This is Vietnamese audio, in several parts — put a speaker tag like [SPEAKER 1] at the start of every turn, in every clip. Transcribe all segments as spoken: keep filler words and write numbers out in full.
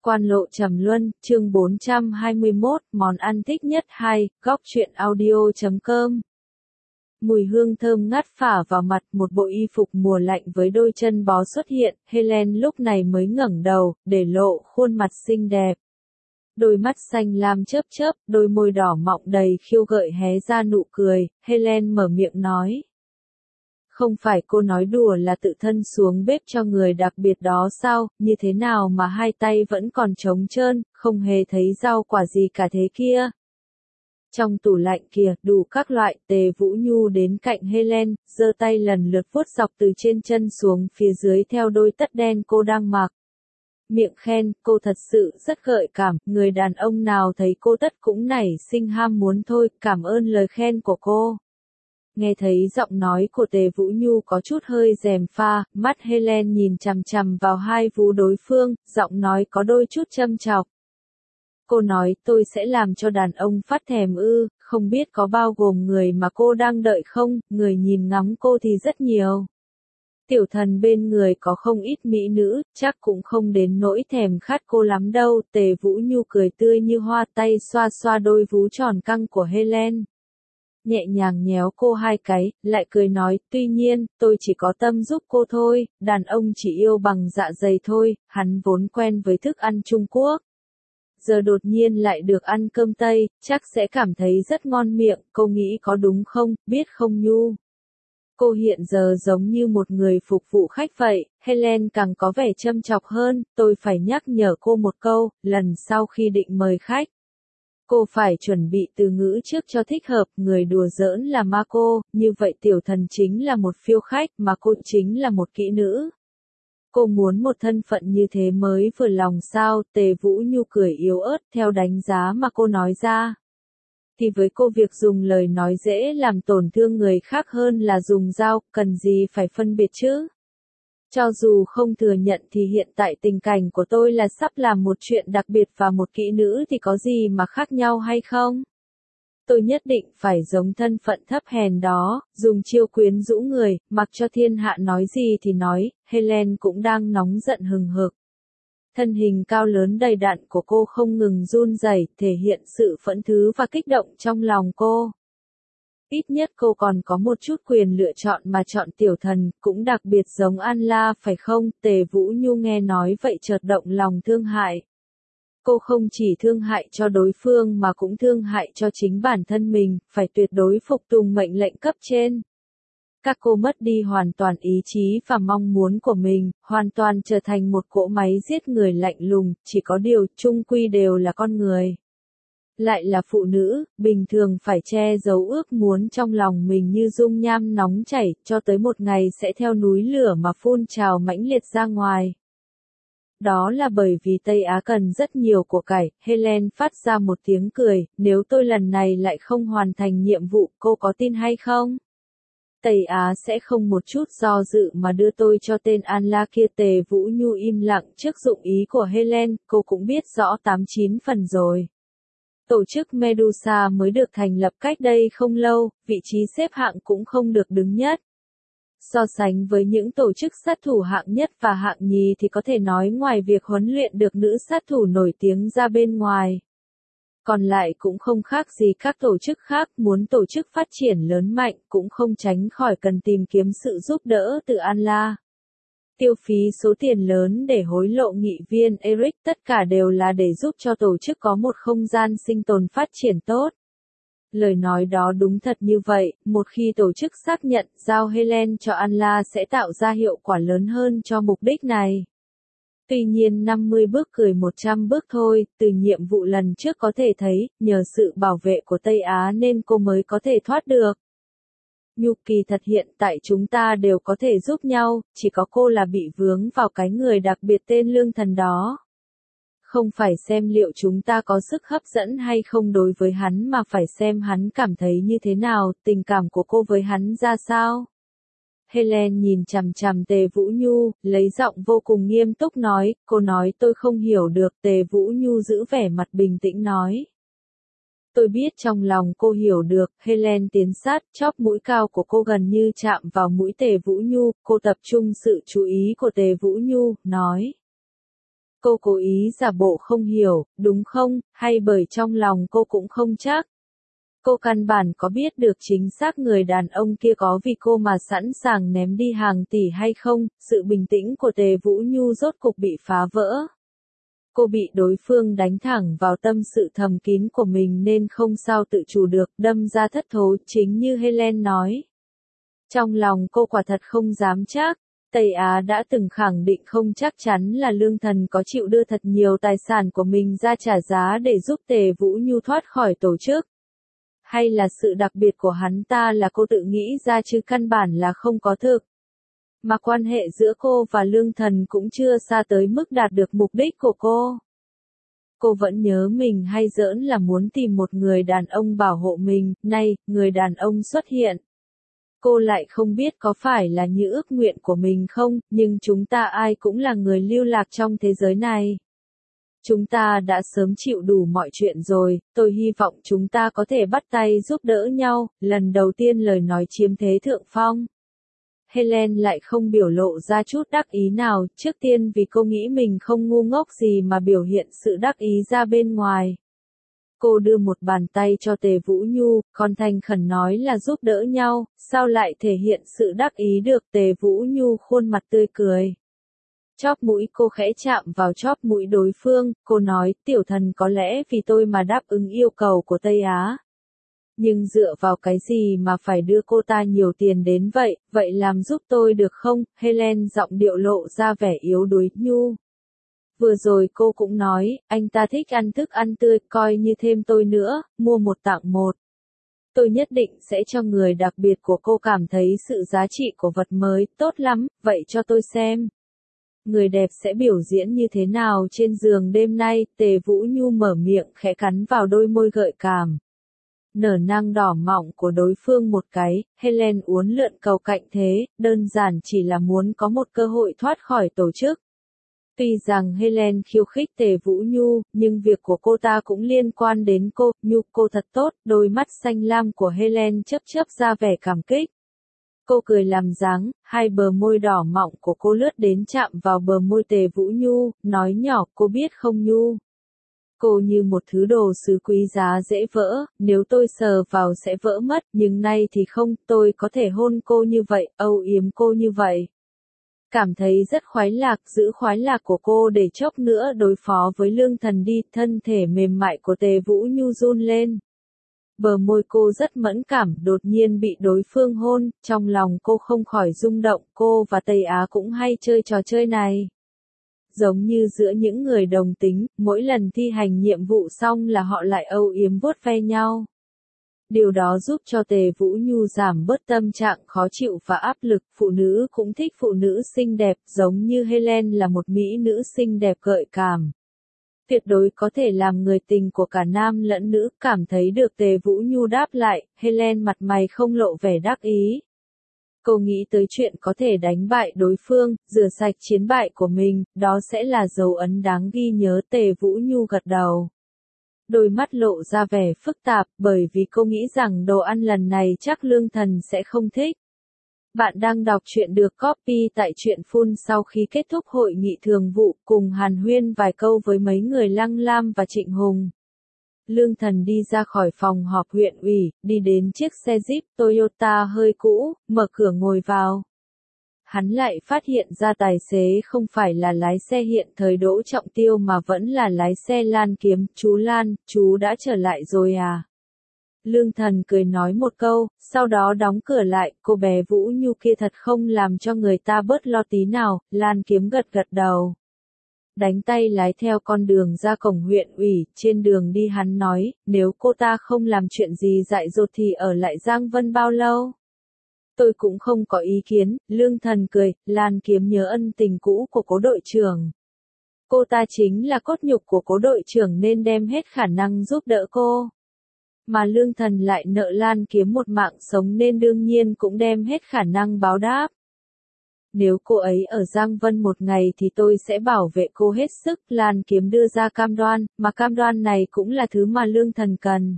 [SPEAKER 1] Quan lộ trầm luân, chương bốn trăm hai mươi mốt, món ăn thích nhất hai, góc truyện audio chấm com. Mùi hương thơm ngát phả vào mặt, một bộ y phục mùa lạnh với đôi chân bó xuất hiện, Helen lúc này mới ngẩng đầu, để lộ khuôn mặt xinh đẹp. Đôi mắt xanh lam chớp chớp, đôi môi đỏ mọng đầy khiêu gợi hé ra nụ cười, Helen mở miệng nói. Không phải cô nói đùa là tự thân xuống bếp cho người đặc biệt đó sao, như thế nào mà hai tay vẫn còn trống trơn, không hề thấy rau quả gì cả thế kia. Trong tủ lạnh kìa, đủ các loại, Tề Vũ Nhu đến cạnh Helen, giơ tay lần lượt vuốt dọc từ trên chân xuống phía dưới theo đôi tất đen cô đang mặc. Miệng khen, cô thật sự rất gợi cảm, người đàn ông nào thấy cô tất cũng nảy sinh ham muốn thôi, cảm ơn lời khen của cô. Nghe thấy giọng nói của Tề Vũ Nhu có chút hơi rèm pha, mắt Helen nhìn chằm chằm vào hai vú đối phương, giọng nói có đôi chút châm chọc. Cô nói tôi sẽ làm cho đàn ông phát thèm ư, không biết có bao gồm người mà cô đang đợi không, người nhìn ngắm cô thì rất nhiều. Tiểu thần bên người có không ít mỹ nữ, chắc cũng không đến nỗi thèm khát cô lắm đâu, Tề Vũ Nhu cười tươi như hoa, tay xoa xoa đôi vú tròn căng của Helen. Nhẹ nhàng nhéo cô hai cái, lại cười nói, tuy nhiên, tôi chỉ có tâm giúp cô thôi, đàn ông chỉ yêu bằng dạ dày thôi, hắn vốn quen với thức ăn Trung Quốc. Giờ đột nhiên lại được ăn cơm Tây, chắc sẽ cảm thấy rất ngon miệng, cô nghĩ có đúng không, biết không Nhu? Cô hiện giờ giống như một người phục vụ khách vậy, Helen càng có vẻ châm chọc hơn, tôi phải nhắc nhở cô một câu, lần sau khi định mời khách. Cô phải chuẩn bị từ ngữ trước cho thích hợp, người đùa giỡn là ma cô, như vậy tiểu thần chính là một phiêu khách, mà cô chính là một kỹ nữ. Cô muốn một thân phận như thế mới vừa lòng sao, Tề Vũ Nhu cười yếu ớt theo đánh giá mà cô nói ra. Thì với cô việc dùng lời nói dễ làm tổn thương người khác hơn là dùng dao, cần gì phải phân biệt chứ? Cho dù không thừa nhận thì hiện tại tình cảnh của tôi là sắp làm một chuyện đặc biệt và một kỹ nữ thì có gì mà khác nhau hay không? Tôi nhất định phải giống thân phận thấp hèn đó, dùng chiêu quyến rũ người, mặc cho thiên hạ nói gì thì nói, Helen cũng đang nóng giận hừng hực. Thân hình cao lớn đầy đặn của cô không ngừng run rẩy, thể hiện sự phẫn thứ và kích động trong lòng cô. Ít nhất cô còn có một chút quyền lựa chọn mà chọn tiểu thần, cũng đặc biệt giống An La phải không? Tề Vũ Nhu nghe nói vậy chợt động lòng thương hại. Cô không chỉ thương hại cho đối phương mà cũng thương hại cho chính bản thân mình, phải tuyệt đối phục tùng mệnh lệnh cấp trên. Các cô mất đi hoàn toàn ý chí và mong muốn của mình, hoàn toàn trở thành một cỗ máy giết người lạnh lùng, chỉ có điều chung quy đều là con người. Lại là phụ nữ, bình thường phải che giấu ước muốn trong lòng mình như dung nham nóng chảy, cho tới một ngày sẽ theo núi lửa mà phun trào mãnh liệt ra ngoài. Đó là bởi vì Tây Á cần rất nhiều của cải, Helen phát ra một tiếng cười, nếu tôi lần này lại không hoàn thành nhiệm vụ, cô có tin hay không? Tây Á sẽ không một chút do dự mà đưa tôi cho tên An La kia. Tề Vũ Nhu im lặng trước dụng ý của Helen, cô cũng biết rõ tám chín phần rồi. Tổ chức Medusa mới được thành lập cách đây không lâu, vị trí xếp hạng cũng không được đứng nhất. So sánh với những tổ chức sát thủ hạng nhất và hạng nhì thì có thể nói ngoài việc huấn luyện được nữ sát thủ nổi tiếng ra bên ngoài. Còn lại cũng không khác gì các tổ chức khác, muốn tổ chức phát triển lớn mạnh cũng không tránh khỏi cần tìm kiếm sự giúp đỡ từ An La. Tiêu phí số tiền lớn để hối lộ nghị viên Eric, tất cả đều là để giúp cho tổ chức có một không gian sinh tồn phát triển tốt. Lời nói đó đúng thật như vậy, một khi tổ chức xác nhận giao Helen cho An La sẽ tạo ra hiệu quả lớn hơn cho mục đích này. Tuy nhiên năm mươi bước cười một trăm bước thôi, từ nhiệm vụ lần trước có thể thấy, nhờ sự bảo vệ của Tây Á nên cô mới có thể thoát được. Nhu kỳ thật hiện tại chúng ta đều có thể giúp nhau, chỉ có cô là bị vướng vào cái người đặc biệt tên lương thần đó. Không phải xem liệu chúng ta có sức hấp dẫn hay không đối với hắn mà phải xem hắn cảm thấy như thế nào, tình cảm của cô với hắn ra sao. Helen nhìn chằm chằm Tề Vũ Nhu, lấy giọng vô cùng nghiêm túc nói, cô nói tôi không hiểu được. Tề Vũ Nhu giữ vẻ mặt bình tĩnh nói. Tôi biết trong lòng cô hiểu được, Helen tiến sát, chóp mũi cao của cô gần như chạm vào mũi Tề Vũ Nhu, cô tập trung sự chú ý của Tề Vũ Nhu, nói. Cô cố ý giả bộ không hiểu, đúng không, hay bởi trong lòng cô cũng không chắc. Cô căn bản có biết được chính xác người đàn ông kia có vì cô mà sẵn sàng ném đi hàng tỷ hay không, sự bình tĩnh của Tề Vũ Nhu rốt cục bị phá vỡ. Cô bị đối phương đánh thẳng vào tâm sự thầm kín của mình nên không sao tự chủ được, đâm ra thất thố, chính như Helen nói. Trong lòng cô quả thật không dám chắc. Tây Á đã từng khẳng định không chắc chắn là Lương Thần có chịu đưa thật nhiều tài sản của mình ra trả giá để giúp Tề Vũ Nhu thoát khỏi tổ chức. Hay là sự đặc biệt của hắn ta là cô tự nghĩ ra chứ căn bản là không có thực. Mà quan hệ giữa cô và Lương Thần cũng chưa xa tới mức đạt được mục đích của cô. Cô vẫn nhớ mình hay giỡn là muốn tìm một người đàn ông bảo hộ mình, nay, người đàn ông xuất hiện. Cô lại không biết có phải là như ước nguyện của mình không, nhưng chúng ta ai cũng là người lưu lạc trong thế giới này. Chúng ta đã sớm chịu đủ mọi chuyện rồi, tôi hy vọng chúng ta có thể bắt tay giúp đỡ nhau, lần đầu tiên lời nói chiếm thế thượng phong. Helen lại không biểu lộ ra chút đắc ý nào, trước tiên vì cô nghĩ mình không ngu ngốc gì mà biểu hiện sự đắc ý ra bên ngoài. Cô đưa một bàn tay cho Tề Vũ Nhu, còn thành khẩn nói là giúp đỡ nhau, sao lại thể hiện sự đắc ý được. Tề Vũ Nhu khuôn mặt tươi cười. Chóp mũi cô khẽ chạm vào chóp mũi đối phương, cô nói, tiểu thần có lẽ vì tôi mà đáp ứng yêu cầu của Tây Á. Nhưng dựa vào cái gì mà phải đưa cô ta nhiều tiền đến vậy, vậy làm giúp tôi được không? Helen giọng điệu lộ ra vẻ yếu đuối. Nhu. Vừa rồi cô cũng nói, anh ta thích ăn thức ăn tươi, coi như thêm tôi nữa, mua một tặng một. Tôi nhất định sẽ cho người đặc biệt của cô cảm thấy sự giá trị của vật mới, tốt lắm, vậy cho tôi xem. Người đẹp sẽ biểu diễn như thế nào trên giường đêm nay, Tề Vũ Nhu mở miệng khẽ cắn vào đôi môi gợi cảm. Nở nang đỏ mọng của đối phương một cái, Helen uốn lượn cầu cạnh thế, đơn giản chỉ là muốn có một cơ hội thoát khỏi tổ chức. Tuy rằng Helen khiêu khích Tề Vũ Nhu, nhưng việc của cô ta cũng liên quan đến cô. Nhu, cô thật tốt, đôi mắt xanh lam của Helen chớp chớp ra vẻ cảm kích. Cô cười làm dáng, hai bờ môi đỏ mọng của cô lướt đến chạm vào bờ môi Tề Vũ Nhu, nói nhỏ, cô biết không Nhu. Cô như một thứ đồ sứ quý giá dễ vỡ, nếu tôi sờ vào sẽ vỡ mất, nhưng nay thì không, tôi có thể hôn cô như vậy, âu yếm cô như vậy. Cảm thấy rất khoái lạc, giữ khoái lạc của cô để chốc nữa đối phó với Lương Thần đi, thân thể mềm mại của Tề Vũ Nhu run lên. Bờ môi cô rất mẫn cảm, đột nhiên bị đối phương hôn, trong lòng cô không khỏi rung động, cô và Tây Á cũng hay chơi trò chơi này. Giống như giữa những người đồng tính, mỗi lần thi hành nhiệm vụ xong là họ lại âu yếm vuốt ve nhau. Điều đó giúp cho Tề Vũ Nhu giảm bớt tâm trạng khó chịu và áp lực, phụ nữ cũng thích phụ nữ xinh đẹp, giống như Helen là một mỹ nữ xinh đẹp gợi cảm. Tuyệt đối có thể làm người tình của cả nam lẫn nữ, cảm thấy được Tề Vũ Nhu đáp lại, Helen mặt mày không lộ vẻ đắc ý. Cô nghĩ tới chuyện có thể đánh bại đối phương, rửa sạch chiến bại của mình, đó sẽ là dấu ấn đáng ghi nhớ. Tề Vũ Nhu gật đầu. Đôi mắt lộ ra vẻ phức tạp, bởi vì cô nghĩ rằng đồ ăn lần này chắc Lương Thần sẽ không thích. Bạn đang đọc truyện được copy tại truyện Phun sau khi kết thúc hội nghị thường vụ, cùng hàn huyên vài câu với mấy người Lăng Lam và Trịnh Hùng. Lương Thần đi ra khỏi phòng họp huyện ủy, đi đến chiếc xe Jeep Toyota hơi cũ, mở cửa ngồi vào. Hắn lại phát hiện ra tài xế không phải là lái xe hiện thời Đỗ Trọng Tiêu mà vẫn là lái xe Lan Kiếm. Chú Lan, chú đã trở lại rồi à? Lương Thần cười nói một câu, sau đó đóng cửa lại, cô bé Vũ Nhu kia thật không làm cho người ta bớt lo tí nào. Lan Kiếm gật gật đầu. Đánh tay lái theo con đường ra cổng huyện ủy, trên đường đi hắn nói, nếu cô ta không làm chuyện gì dại dột thì ở lại Giang Vân bao lâu? Tôi cũng không có ý kiến, Lương Thần cười, Lan Kiếm nhớ ân tình cũ của cố đội trưởng. Cô ta chính là cốt nhục của cố đội trưởng nên đem hết khả năng giúp đỡ cô. Mà Lương Thần lại nợ Lan Kiếm một mạng sống nên đương nhiên cũng đem hết khả năng báo đáp. Nếu cô ấy ở Giang Vân một ngày thì tôi sẽ bảo vệ cô hết sức. Lan Kiếm đưa ra cam đoan, mà cam đoan này cũng là thứ mà Lương Thần cần.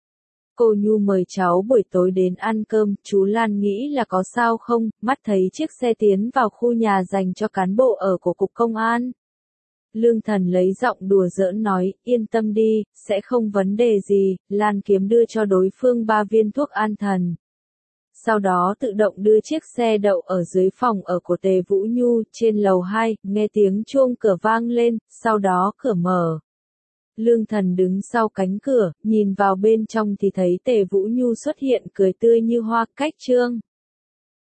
[SPEAKER 1] Cô Nhu mời cháu buổi tối đến ăn cơm, chú Lan nghĩ là có sao không, mắt thấy chiếc xe tiến vào khu nhà dành cho cán bộ ở của Cục Công an. Lương Thần lấy giọng đùa giỡn nói, yên tâm đi, sẽ không vấn đề gì, Lan Kiếm đưa cho đối phương ba viên thuốc an thần. Sau đó tự động đưa chiếc xe đậu ở dưới phòng ở của Tề Vũ Nhu, trên lầu hai, nghe tiếng chuông cửa vang lên, sau đó cửa mở. Lương Thần đứng sau cánh cửa, nhìn vào bên trong thì thấy Tề Vũ Nhu xuất hiện cười tươi như hoa, cách trương.